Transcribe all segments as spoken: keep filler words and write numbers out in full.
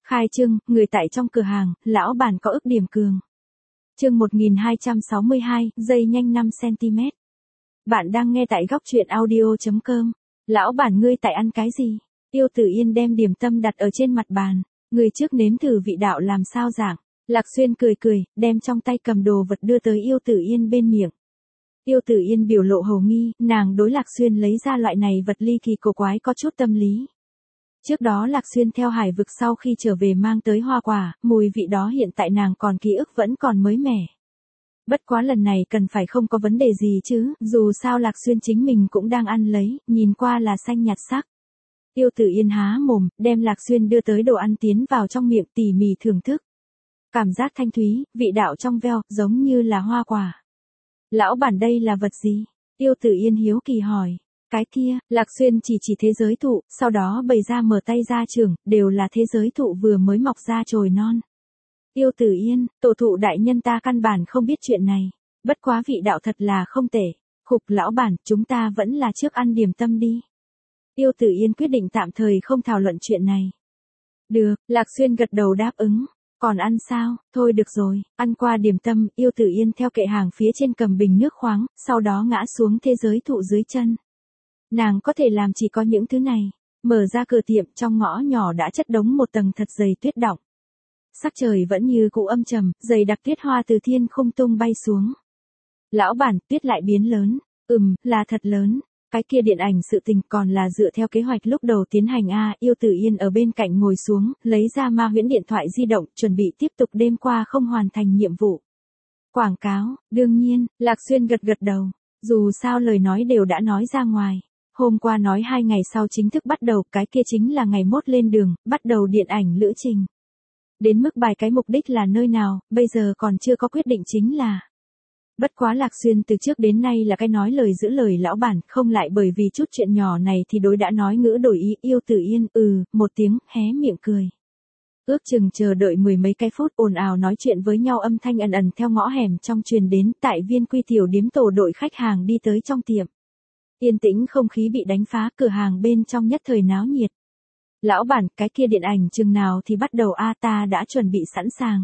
Khai trương, người tại trong cửa hàng, lão bản có ức điểm cường. Chương một nghìn hai trăm sáu mươi hai, dây nhanh năm xăng-ti-mét. Bạn đang nghe tại góc truyện audio chấm com. Lão bản ngươi tại ăn cái gì? Tiêu Tử Yên đem điểm tâm đặt ở trên mặt bàn. Người trước nếm thử vị đạo làm sao dạng. Lạc Xuyên cười cười, đem trong tay cầm đồ vật đưa tới Tiêu Tử Yên bên miệng. Tiêu Tử Yên biểu lộ hầu nghi, nàng đối Lạc Xuyên lấy ra loại này vật ly kỳ cổ quái có chút tâm lý. Trước đó Lạc Xuyên theo hải vực sau khi trở về mang tới hoa quả, mùi vị đó hiện tại nàng còn ký ức vẫn còn mới mẻ. Bất quá lần này cần phải không có vấn đề gì chứ, dù sao Lạc Xuyên chính mình cũng đang ăn lấy, nhìn qua là xanh nhạt sắc. Tiêu Tử Yên há mồm, đem Lạc Xuyên đưa tới đồ ăn tiến vào trong miệng tỉ mỉ thưởng thức. Cảm giác thanh thúy, vị đạo trong veo, giống như là hoa quả. Lão bản đây là vật gì? Tiêu Tử Yên hiếu kỳ hỏi. Cái kia, Lạc Xuyên chỉ chỉ thế giới thụ, sau đó bày ra mở tay ra trường, đều là thế giới thụ vừa mới mọc ra chồi non. Tiêu Tử Yên, tổ thụ đại nhân ta căn bản không biết chuyện này. Bất quá vị đạo thật là không tệ. Khục lão bản, chúng ta vẫn là trước ăn điểm tâm đi. Tiêu Tử Yên quyết định tạm thời không thảo luận chuyện này. Được, Lạc Xuyên gật đầu đáp ứng. Còn ăn sao? Thôi được rồi, ăn qua điểm tâm, Tiêu Tử Yên theo kệ hàng phía trên cầm bình nước khoáng, sau đó ngã xuống thế giới thụ dưới chân. Nàng có thể làm chỉ có những thứ này. Mở ra cửa tiệm, trong ngõ nhỏ đã chất đống một tầng thật dày tuyết đọng. Sắc trời vẫn như cũ âm trầm, dày đặc tuyết hoa từ thiên không tung bay xuống. Lão bản, tuyết lại biến lớn. Ừm, là thật lớn. Cái kia điện ảnh sự tình còn là dựa theo kế hoạch lúc đầu tiến hành a. Tiêu Tử Yên ở bên cạnh ngồi xuống, lấy ra ma huyễn điện thoại di động, chuẩn bị tiếp tục đêm qua không hoàn thành nhiệm vụ. Quảng cáo, đương nhiên, Lạc Xuyên gật gật đầu. Dù sao lời nói đều đã nói ra ngoài. Hôm qua nói hai ngày sau chính thức bắt đầu, cái kia chính là ngày mốt lên đường, bắt đầu điện ảnh lữ trình. Đến mức bài cái mục đích là nơi nào, bây giờ còn chưa có quyết định chính là. Bất quá Lạc Xuyên từ trước đến nay là cái nói lời giữ lời lão bản, không lại bởi vì chút chuyện nhỏ này thì đối đã nói ngữ đổi ý. Tiêu Tử Yên, ừ, một tiếng, hé miệng cười. Ước chừng chờ đợi mười mấy cái phút ồn ào nói chuyện với nhau âm thanh ẩn ẩn theo ngõ hẻm trong truyền đến, tại Viên Quy tiểu điếm tổ đội khách hàng đi tới trong tiệm. Yên tĩnh không khí bị đánh phá, cửa hàng bên trong nhất thời náo nhiệt. Lão bản, cái kia điện ảnh chừng nào thì bắt đầu a? Ta đã chuẩn bị sẵn sàng.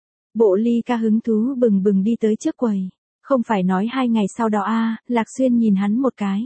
Bộ Ly Ca hứng thú bừng bừng đi tới trước quầy. Không phải nói hai ngày sau đó a? Lạc Xuyên nhìn hắn một cái.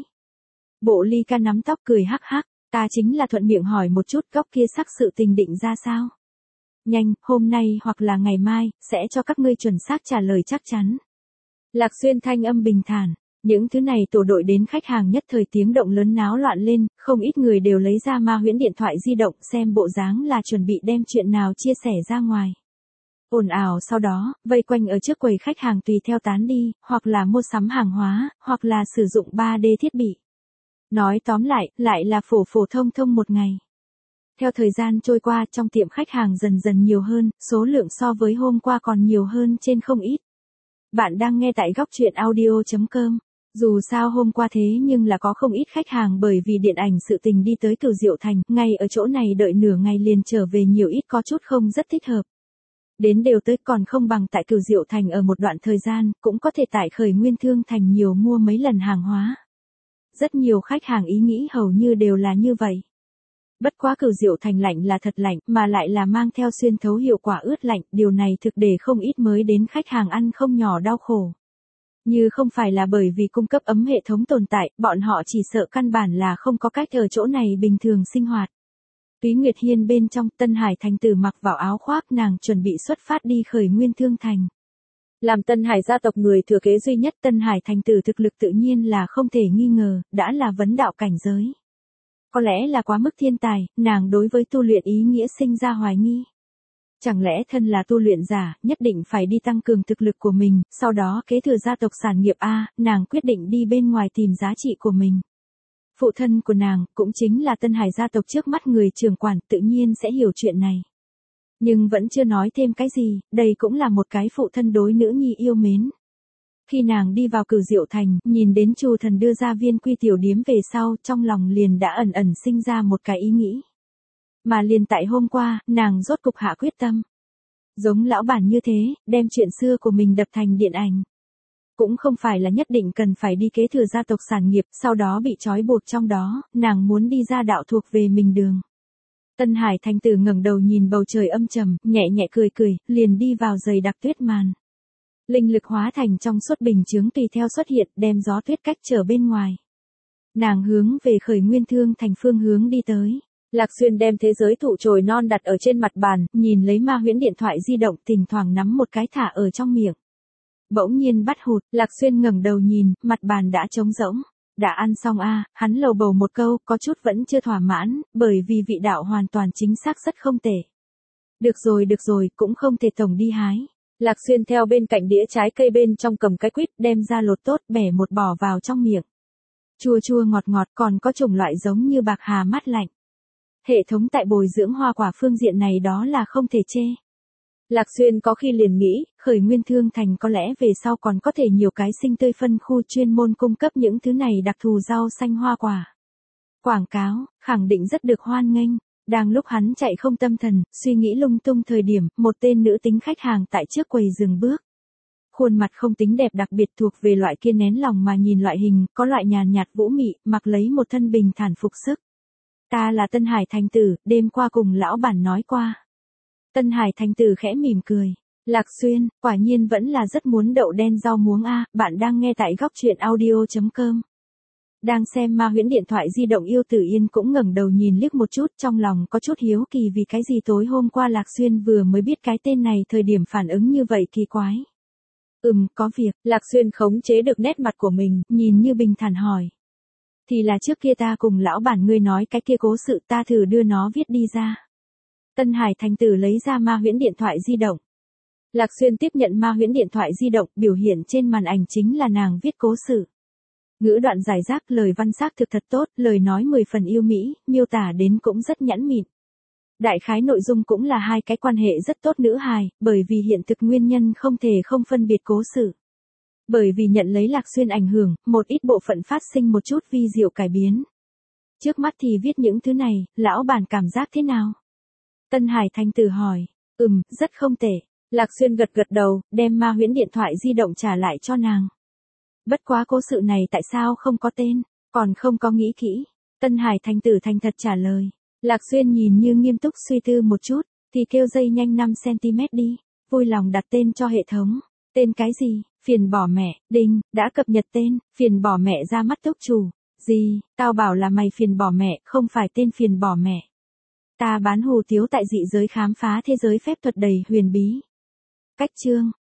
Bộ Ly Ca nắm tóc cười hắc hắc, ta chính là thuận miệng hỏi một chút góc kia sắc sự tình định ra sao. Nhanh, hôm nay hoặc là ngày mai, sẽ cho các ngươi chuẩn xác trả lời chắc chắn. Lạc Xuyên thanh âm bình thản. Những thứ này tổ đội đến khách hàng nhất thời tiếng động lớn náo loạn lên, không ít người đều lấy ra ma huyễn điện thoại di động xem bộ dáng là chuẩn bị đem chuyện nào chia sẻ ra ngoài. Ồn ào sau đó, vây quanh ở trước quầy khách hàng tùy theo tán đi, hoặc là mua sắm hàng hóa, hoặc là sử dụng ba D thiết bị. Nói tóm lại, lại là phổ phổ thông thông một ngày. Theo thời gian trôi qua, trong tiệm khách hàng dần dần nhiều hơn, số lượng so với hôm qua còn nhiều hơn trên không ít. Bạn đang nghe tại góc truyện audio chấm com. Dù sao hôm qua thế nhưng là có không ít khách hàng bởi vì điện ảnh sự tình đi tới Cửu Diệu Thành, ngay ở chỗ này đợi nửa ngày liền trở về nhiều ít có chút không rất thích hợp. Đến đều tới còn không bằng tại Cửu Diệu Thành ở một đoạn thời gian, cũng có thể tại Khởi Nguyên Thương Thành nhiều mua mấy lần hàng hóa. Rất nhiều khách hàng ý nghĩ hầu như đều là như vậy. Bất quá Cửu Diệu Thành lạnh là thật lạnh, mà lại là mang theo xuyên thấu hiệu quả ướt lạnh, điều này thực để không ít mới đến khách hàng ăn không nhỏ đau khổ. Như không phải là bởi vì cung cấp ấm hệ thống tồn tại, bọn họ chỉ sợ căn bản là không có cách ở chỗ này bình thường sinh hoạt. Túy Nguyệt Hiên bên trong, Tân Hải Thành tử mặc vào áo khoác, nàng chuẩn bị xuất phát đi Khởi Nguyên Thương Thành. Làm Tân Hải gia tộc người thừa kế duy nhất, Tân Hải Thành tử thực lực tự nhiên là không thể nghi ngờ, đã là vấn đạo cảnh giới. Có lẽ là quá mức thiên tài, nàng đối với tu luyện ý nghĩa sinh ra hoài nghi. Chẳng lẽ thân là tu luyện giả, nhất định phải đi tăng cường thực lực của mình, sau đó kế thừa gia tộc sản nghiệp a? Nàng quyết định đi bên ngoài tìm giá trị của mình. Phụ thân của nàng, cũng chính là Tân Hải gia tộc trước mắt người trưởng quản, tự nhiên sẽ hiểu chuyện này. Nhưng vẫn chưa nói thêm cái gì, đây cũng là một cái phụ thân đối nữ nhi yêu mến. Khi nàng đi vào Cửu Diệu Thành, nhìn đến Chu Thần đưa ra Viên Quy tiểu điếm về sau, trong lòng liền đã ẩn ẩn sinh ra một cái ý nghĩ. Mà liền tại hôm qua, nàng rốt cục hạ quyết tâm. Giống lão bản như thế, đem chuyện xưa của mình đập thành điện ảnh. Cũng không phải là nhất định cần phải đi kế thừa gia tộc sản nghiệp, sau đó bị trói buộc trong đó, nàng muốn đi ra đạo thuộc về mình đường. Tân Hải Thành Tử ngẩng đầu nhìn bầu trời âm trầm, nhẹ nhẹ cười cười, liền đi vào dày đặc tuyết màn. Linh lực hóa thành trong suốt bình chướng tùy theo xuất hiện, đem gió tuyết cách trở bên ngoài. Nàng hướng về Khởi Nguyên Thương Thành phương hướng đi tới. Lạc Xuyên đem thế giới thụ chồi non đặt ở trên mặt bàn, nhìn lấy Ma Huyễn điện thoại di động, thỉnh thoảng nắm một cái thả ở trong miệng. Bỗng nhiên bắt hụt, Lạc Xuyên ngẩng đầu nhìn, mặt bàn đã trống rỗng. Đã ăn xong a, à, hắn lầu bầu một câu, có chút vẫn chưa thỏa mãn, bởi vì vị đạo hoàn toàn chính xác rất không tệ. Được rồi được rồi, cũng không thể tổng đi hái. Lạc Xuyên theo bên cạnh đĩa trái cây bên trong cầm cái quýt, đem ra lột tốt, bẻ một bỏ vào trong miệng. Chua chua ngọt ngọt, còn có chủng loại giống như bạc hà mát lạnh. Hệ thống tại bồi dưỡng hoa quả phương diện này đó là không thể chê. Lạc Xuyên có khi liền nghĩ, Khởi Nguyên Thương Thành có lẽ về sau còn có thể nhiều cái sinh tươi phân khu chuyên môn cung cấp những thứ này đặc thù rau xanh hoa quả. Quảng cáo, khẳng định rất được hoan nghênh. Đang lúc hắn chạy không tâm thần, suy nghĩ lung tung thời điểm, một tên nữ tính khách hàng tại trước quầy dừng bước. Khuôn mặt không tính đẹp, đặc biệt thuộc về loại kia nén lòng mà nhìn loại hình, có loại nhàn nhạt vũ mị, mặc lấy một thân bình thản phục sức. Ta là Tân Hải Thành Tử, đêm qua cùng lão bản nói qua. Tân Hải Thành Tử khẽ mỉm cười. Lạc Xuyên, quả nhiên vẫn là rất muốn đậu đen rau muống a, bạn đang nghe tại góc truyện audio chấm com. Đang xem Ma Huyễn điện thoại di động Yêu Tử Yên cũng ngẩng đầu nhìn liếc một chút, trong lòng có chút hiếu kỳ vì cái gì tối hôm qua Lạc Xuyên vừa mới biết cái tên này thời điểm phản ứng như vậy kỳ quái. Ừm, có việc, Lạc Xuyên khống chế được nét mặt của mình, nhìn như bình thản hỏi. Thì là trước kia ta cùng lão bản ngươi nói cái kia cố sự, ta thử đưa nó viết đi ra. Tân Hải Thành Tử lấy ra Ma Huyễn điện thoại di động. Lạc Xuyên tiếp nhận Ma Huyễn điện thoại di động, biểu hiện trên màn ảnh chính là nàng viết cố sự. Ngữ đoạn giải rác, lời văn xác thực thật tốt, lời nói mười phần yêu mỹ, miêu tả đến cũng rất nhẵn mịn. Đại khái nội dung cũng là hai cái quan hệ rất tốt nữ hài, bởi vì hiện thực nguyên nhân không thể không phân biệt cố sự. Bởi vì nhận lấy Lạc Xuyên ảnh hưởng, một ít bộ phận phát sinh một chút vi diệu cải biến. Trước mắt thì viết những thứ này, lão bản cảm giác thế nào? Tân Hải Thành Tử hỏi. Ừm, rất không tệ. Lạc Xuyên gật gật đầu, đem Ma Huyễn điện thoại di động trả lại cho nàng. Bất quá cố sự này tại sao không có tên, còn không có nghĩ kỹ. Tân Hải Thành Tử thành thật trả lời. Lạc Xuyên nhìn như nghiêm túc suy tư một chút, thì kêu dây nhanh năm xăng-ti-mét đi, vui lòng đặt tên cho hệ thống. Tên cái gì? Phiền bỏ mẹ, đinh, đã cập nhật tên, phiền bỏ mẹ ra mắt túc chủ. Gì, tao bảo là mày phiền bỏ mẹ, không phải tên phiền bỏ mẹ. Ta bán hủ tiếu tại dị giới khám phá thế giới phép thuật đầy huyền bí. Cách chương.